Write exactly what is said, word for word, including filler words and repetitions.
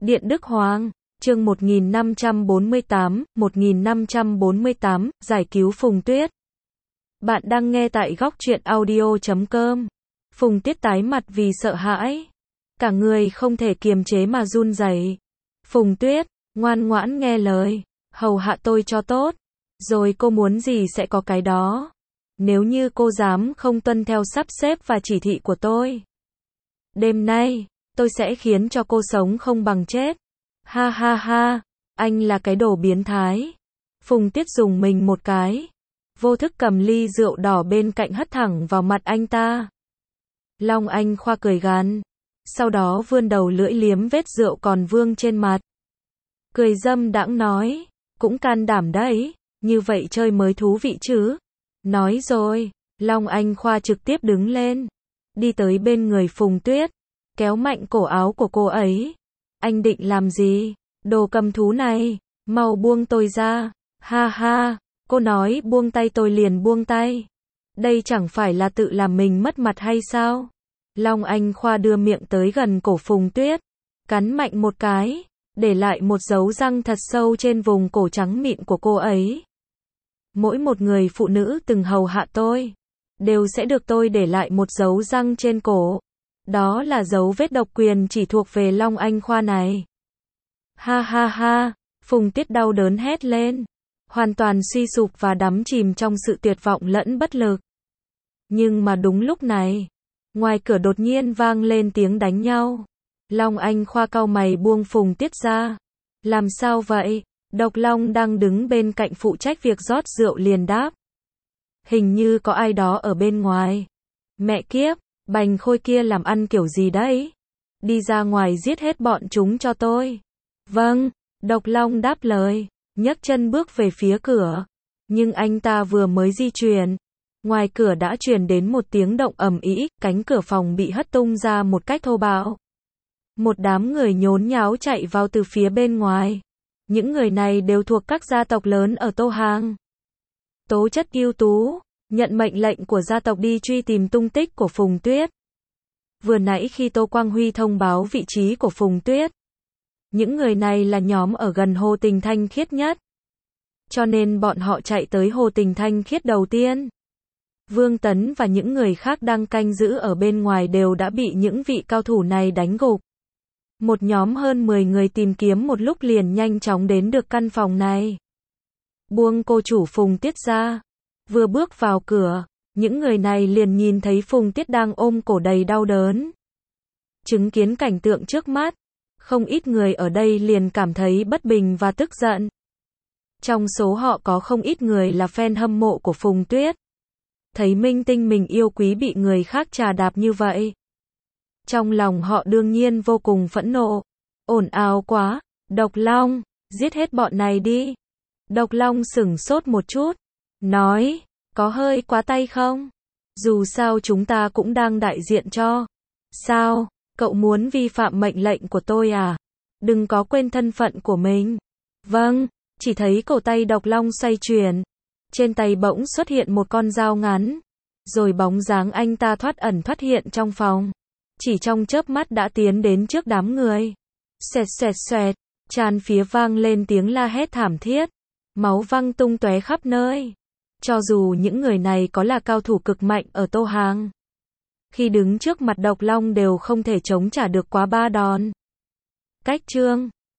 Điện Đức Hoàng, chương một nghìn năm trăm bốn mươi tám, một nghìn năm trăm bốn mươi tám, giải cứu Phùng Tuyết. Bạn đang nghe tại góc truyện audio chấm com. Phùng Tuyết tái mặt vì sợ hãi. Cả người không thể kiềm chế mà run rẩy. Phùng Tuyết, ngoan ngoãn nghe lời, hầu hạ tôi cho tốt. Rồi cô muốn gì sẽ có cái đó. Nếu như cô dám không tuân theo sắp xếp và chỉ thị của tôi, đêm nay, tôi sẽ khiến cho cô sống không bằng chết. Ha ha ha, anh là cái đồ biến thái. Phùng Tuyết dùng mình một cái, vô thức cầm ly rượu đỏ bên cạnh hất thẳng vào mặt anh ta. Long Anh Khoa cười gằn, sau đó vươn đầu lưỡi liếm vết rượu còn vương trên mặt. Cười dâm đãng nói, cũng can đảm đấy, như vậy chơi mới thú vị chứ. Nói rồi, Long Anh Khoa trực tiếp đứng lên, đi tới bên người Phùng Tuyết, kéo mạnh cổ áo của cô ấy. Anh định làm gì? Đồ cầm thú này, mau buông tôi ra. Ha ha, cô nói buông tay tôi liền buông tay. Đây chẳng phải là tự làm mình mất mặt hay sao? Long Anh Khoa đưa miệng tới gần cổ Phùng Tuyết, cắn mạnh một cái, để lại một dấu răng thật sâu trên vùng cổ trắng mịn của cô ấy. Mỗi một người phụ nữ từng hầu hạ tôi, đều sẽ được tôi để lại một dấu răng trên cổ. Đó là dấu vết độc quyền chỉ thuộc về Long Anh Khoa này. Ha ha ha, Phùng Tuyết đau đớn hét lên, hoàn toàn suy sụp và đắm chìm trong sự tuyệt vọng lẫn bất lực. Nhưng mà đúng lúc này, ngoài cửa đột nhiên vang lên tiếng đánh nhau. Long Anh Khoa cau mày buông Phùng Tuyết ra. Làm sao vậy? Độc Long đang đứng bên cạnh phụ trách việc rót rượu liền đáp. Hình như có ai đó ở bên ngoài. Mẹ kiếp, Bành Khôi kia làm ăn kiểu gì đấy? Đi ra ngoài giết hết bọn chúng cho tôi. Vâng, Độc Long đáp lời, nhấc chân bước về phía cửa. Nhưng anh ta vừa mới di chuyển, ngoài cửa đã truyền đến một tiếng động ầm ĩ, cánh cửa phòng bị hất tung ra một cách thô bạo. Một đám người nhốn nháo chạy vào từ phía bên ngoài. Những người này đều thuộc các gia tộc lớn ở Tô Hàng. Tố chất ưu tú, nhận mệnh lệnh của gia tộc đi truy tìm tung tích của Phùng Tuyết. Vừa nãy khi Tô Quang Huy thông báo vị trí của Phùng Tuyết, những người này là nhóm ở gần Hồ Tình Thanh Khiết nhất. Cho nên bọn họ chạy tới Hồ Tình Thanh Khiết đầu tiên. Vương Tấn và những người khác đang canh giữ ở bên ngoài đều đã bị những vị cao thủ này đánh gục. Một nhóm hơn mười người tìm kiếm một lúc liền nhanh chóng đến được căn phòng này. Buông cô chủ Phùng Tuyết ra. Vừa bước vào cửa, những người này liền nhìn thấy Phùng Tuyết đang ôm cổ đầy đau đớn. Chứng kiến cảnh tượng trước mắt, không ít người ở đây liền cảm thấy bất bình và tức giận. Trong số họ có không ít người là fan hâm mộ của Phùng Tuyết. Thấy minh tinh mình yêu quý bị người khác trà đạp như vậy, trong lòng họ đương nhiên vô cùng phẫn nộ. Ồn ào quá, Độc Long, giết hết bọn này đi. Độc Long sửng sốt một chút, nói, có hơi quá tay không? Dù sao chúng ta cũng đang đại diện cho. Sao, cậu muốn vi phạm mệnh lệnh của tôi à? Đừng có quên thân phận của mình. Vâng, chỉ thấy cổ tay Độc Long xoay chuyển. Trên tay bỗng xuất hiện một con dao ngắn. Rồi bóng dáng anh ta thoát ẩn thoát hiện trong phòng. Chỉ trong chớp mắt đã tiến đến trước đám người. Xoẹt xoẹt xoẹt, tràn phía vang lên tiếng la hét thảm thiết. Máu văng tung tóe khắp nơi. Cho dù những người này có là cao thủ cực mạnh ở Tô Hàng, khi đứng trước mặt Độc Long đều không thể chống trả được quá ba đòn. Cách chương